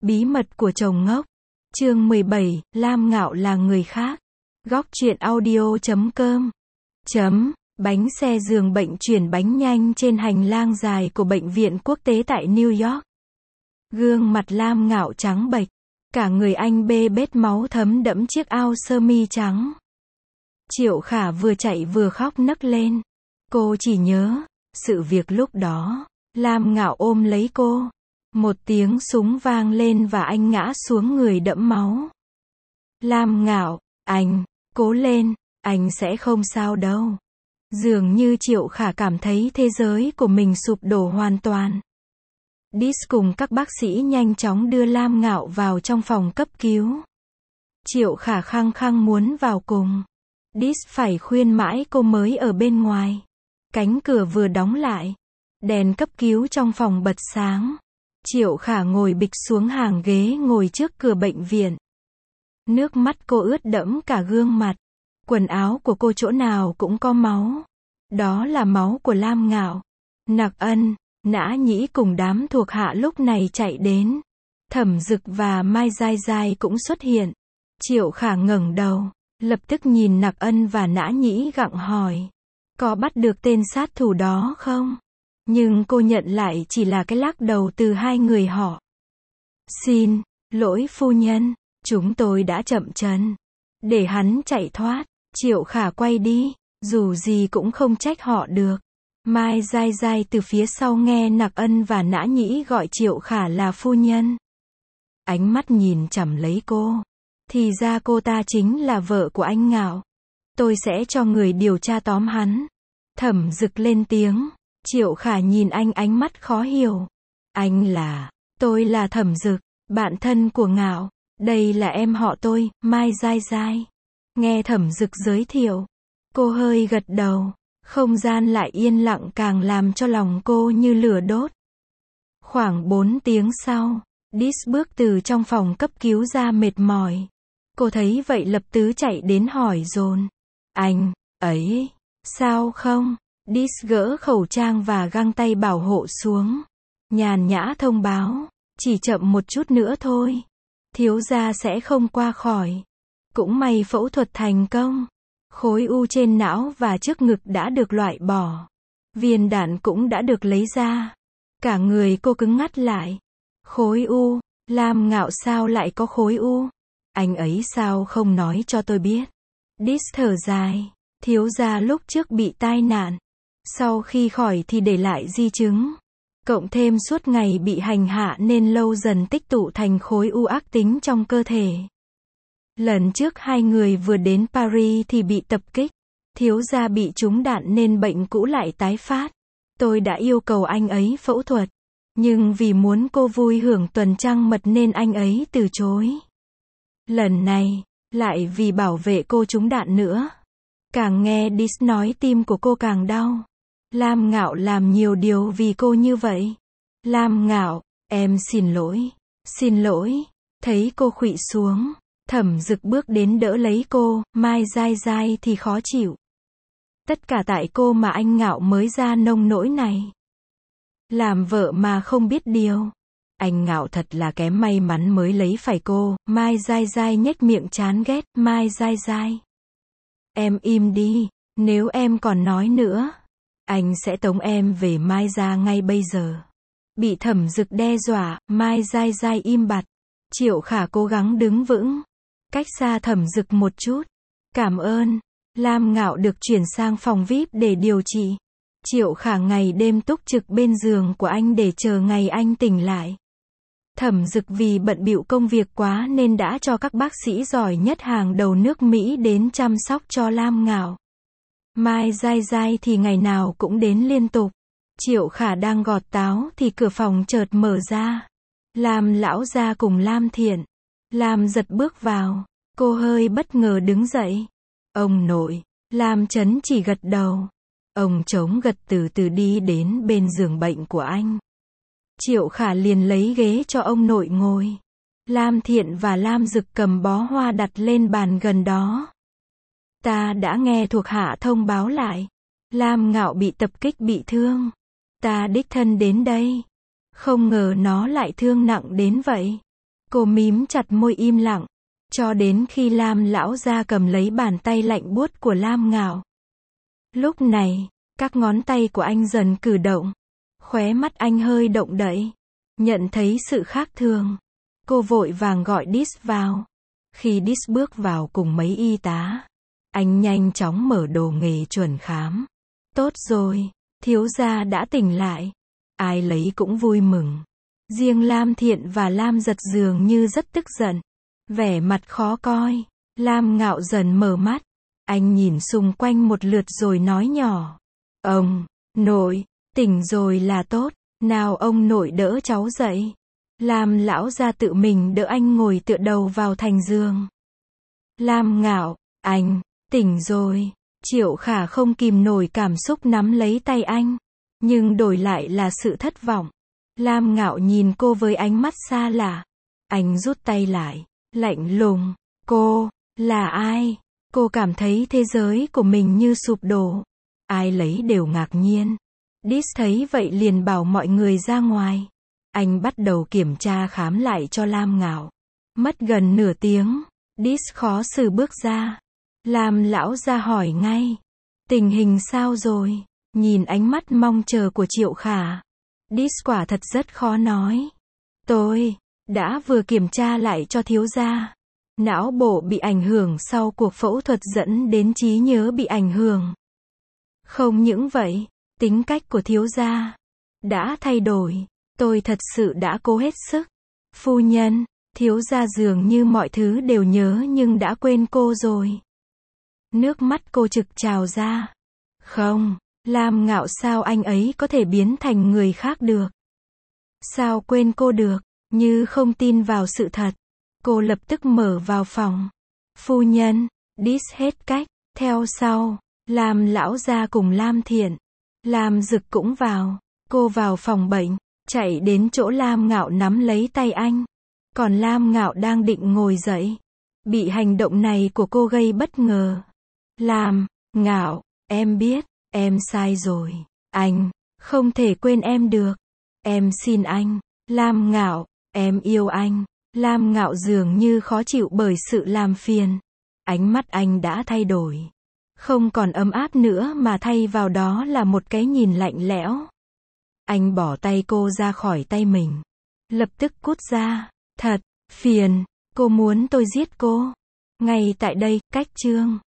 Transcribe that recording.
Bí mật của chồng ngốc. Chương 17, Lam Ngạo là người khác. Góc truyện audio.com. Bánh xe giường bệnh chuyển bánh nhanh trên hành lang dài của bệnh viện quốc tế tại New York. Gương mặt Lam Ngạo trắng bệch, cả người anh bê bết máu thấm đẫm chiếc áo sơ mi trắng. Triệu Khả vừa chạy vừa khóc nấc lên. Cô chỉ nhớ sự việc lúc đó. Lam Ngạo ôm lấy cô. Một tiếng súng vang lên và anh ngã xuống người đẫm máu. Lam Ngạo, anh, cố lên, anh sẽ không sao đâu. Dường như Triệu Khả cảm thấy thế giới của mình sụp đổ hoàn toàn. Dis cùng các bác sĩ nhanh chóng đưa Lam Ngạo vào trong phòng cấp cứu. Triệu Khả khăng khăng muốn vào cùng. Dis phải khuyên mãi cô mới ở bên ngoài. Cánh cửa vừa đóng lại. Đèn cấp cứu trong phòng bật sáng. Triệu Khả ngồi bịch xuống hàng ghế ngồi trước cửa bệnh viện. Nước mắt cô ướt đẫm cả gương mặt. Quần áo của cô chỗ nào cũng có máu. Đó là máu của Lam Ngạo. Nặc Ân, Nã Nhĩ cùng đám thuộc hạ lúc này chạy đến. Thẩm Dực và Mai Giai Giai cũng xuất hiện. Triệu Khả ngẩng đầu, lập tức nhìn Nặc Ân và Nã Nhĩ gặng hỏi. Có bắt được tên sát thủ đó không? Nhưng cô nhận lại chỉ là cái lắc đầu từ hai người họ. Xin lỗi phu nhân, chúng tôi đã chậm chân. Để hắn chạy thoát. Triệu Khả quay đi, dù gì cũng không trách họ được. Mai Giai Giai từ phía sau nghe Nặc Ân và Nã Nhĩ gọi Triệu Khả là phu nhân. Ánh mắt nhìn chằm lấy cô. Thì ra cô ta chính là vợ của anh Ngạo. Tôi sẽ cho người điều tra tóm hắn. Thẩm Dực lên tiếng. Triệu Khả nhìn anh ánh mắt khó hiểu. Tôi là Thẩm Dực, bạn thân của Ngạo. Đây là em họ tôi, Mai Giai Giai. Nghe Thẩm Dực giới thiệu, cô hơi gật đầu. Không gian lại yên lặng càng làm cho lòng cô như lửa đốt. Khoảng 4 tiếng sau, Dis bước từ trong phòng cấp cứu ra mệt mỏi. Cô thấy vậy lập tức chạy đến hỏi dồn. Anh ấy, sao không? Dis gỡ khẩu trang và găng tay bảo hộ xuống. Nhàn nhã thông báo, chỉ chậm một chút nữa thôi. Thiếu gia sẽ không qua khỏi. Cũng may phẫu thuật thành công. Khối u trên não và trước ngực đã được loại bỏ. Viên đạn cũng đã được lấy ra. Cả người cô cứng ngắt lại. Khối u, Lam Ngạo sao lại có khối u? Anh ấy sao không nói cho tôi biết? Dis thở dài. Thiếu gia lúc trước bị tai nạn. Sau khi khỏi thì để lại di chứng. Cộng thêm suốt ngày bị hành hạ nên lâu dần tích tụ thành khối u ác tính trong cơ thể. Lần trước hai người vừa đến Paris thì bị tập kích. Thiếu gia bị trúng đạn nên bệnh cũ lại tái phát. Tôi đã yêu cầu anh ấy phẫu thuật. Nhưng vì muốn cô vui hưởng tuần trăng mật nên anh ấy từ chối. Lần này, lại vì bảo vệ cô trúng đạn nữa. Càng nghe Dis nói tim của cô càng đau. Lam Ngạo làm nhiều điều vì cô như vậy. Lam Ngạo, em xin lỗi. Xin lỗi. Thấy cô khuỵu xuống. Thẩm Dực bước đến đỡ lấy cô, Mai Giai Giai thì khó chịu. Tất cả tại cô mà anh Ngạo mới ra nông nỗi này. Làm vợ mà không biết điều. Anh Ngạo thật là kém may mắn mới lấy phải cô. Mai Giai Giai nhếch miệng chán ghét. Mai Giai Giai, em im đi. Nếu em còn nói nữa, anh sẽ tống em về Mai gia ngay bây giờ. Bị Thẩm Dực đe dọa, Mai Giai Giai im bặt. Triệu Khả cố gắng đứng vững. Cách xa Thẩm Dực một chút. Cảm ơn. Lam Ngạo được chuyển sang phòng VIP để điều trị. Triệu Khả ngày đêm túc trực bên giường của anh để chờ ngày anh tỉnh lại. Thẩm Dực vì bận bịu công việc quá nên đã cho các bác sĩ giỏi nhất hàng đầu nước Mỹ đến chăm sóc cho Lam Ngạo. Mai Giai Giai thì ngày nào cũng đến liên tục. Triệu Khả đang gọt táo thì cửa phòng chợt mở ra. Lam lão gia cùng Lam Thiện. Lam Giật bước vào. Cô hơi bất ngờ đứng dậy. Ông nội. Lam Chấn chỉ gật đầu. Ông Trống gật từ từ đi đến bên giường bệnh của anh. Triệu Khả liền lấy ghế cho ông nội ngồi. Lam Thiện và Lam Dực cầm bó hoa đặt lên bàn gần đó. Ta đã nghe thuộc hạ thông báo lại. Lam Ngạo bị tập kích bị thương. Ta đích thân đến đây. Không ngờ nó lại thương nặng đến vậy. Cô mím chặt môi im lặng, cho đến khi Lam lão gia cầm lấy bàn tay lạnh buốt của Lam Ngạo. Lúc này, các ngón tay của anh dần cử động, khóe mắt anh hơi động đậy. Nhận thấy sự khác thường, cô vội vàng gọi Dis vào. Khi Dis bước vào cùng mấy y tá, anh nhanh chóng mở đồ nghề chuẩn khám. Tốt rồi, thiếu gia đã tỉnh lại. Ai lấy cũng vui mừng. Riêng Lam Thiện và Lam Giật dường như rất tức giận, vẻ mặt khó coi. Lam Ngạo dần mở mắt. Anh nhìn xung quanh một lượt rồi nói nhỏ. Ông nội, tỉnh rồi là tốt. Nào ông nội đỡ cháu dậy. Lam lão gia tự mình đỡ anh ngồi tựa đầu vào thành giường. Lam Ngạo, anh, tỉnh rồi. Triệu Khả không kìm nổi cảm xúc nắm lấy tay anh. Nhưng đổi lại là sự thất vọng. Lam Ngạo nhìn cô với ánh mắt xa lạ. Anh rút tay lại, lạnh lùng. Cô, là ai? Cô cảm thấy thế giới của mình như sụp đổ. Ai lấy đều ngạc nhiên. Dis thấy vậy liền bảo mọi người ra ngoài. Anh bắt đầu kiểm tra khám lại cho Lam Ngạo. Mất gần nửa tiếng, Dis khó xử bước ra. Lam lão ra hỏi ngay. Tình hình sao rồi? Nhìn ánh mắt mong chờ của Triệu Khả, Dis quả thật rất khó nói. Tôi đã vừa kiểm tra lại cho thiếu gia. Não bộ bị ảnh hưởng sau cuộc phẫu thuật dẫn đến trí nhớ bị ảnh hưởng. Không những vậy, tính cách của thiếu gia đã thay đổi. Tôi thật sự đã cố hết sức. Phu nhân, thiếu gia dường như mọi thứ đều nhớ nhưng đã quên cô rồi. Nước mắt cô trực trào ra. Không, Lam Ngạo, sao anh ấy có thể biến thành người khác được? Sao quên cô được? Như không tin vào sự thật. Cô lập tức mở vào phòng. Phu nhân, Dis hết cách. Theo sau, Lam lão gia cùng Lam Thiện, Lam Dực cũng vào. Cô vào phòng bệnh, chạy đến chỗ Lam Ngạo nắm lấy tay anh. Còn Lam Ngạo đang định ngồi dậy. Bị hành động này của cô gây bất ngờ. Lam Ngạo, em biết, em sai rồi. Anh không thể quên em được. Em xin anh. Lam Ngạo, em yêu anh. Lam Ngạo dường như khó chịu bởi sự làm phiền. Ánh mắt anh đã thay đổi. Không còn ấm áp nữa mà thay vào đó là một cái nhìn lạnh lẽo. Anh bỏ tay cô ra khỏi tay mình. Lập tức cút ra. Thật phiền. Cô muốn tôi giết cô. Ngay tại đây, cách chương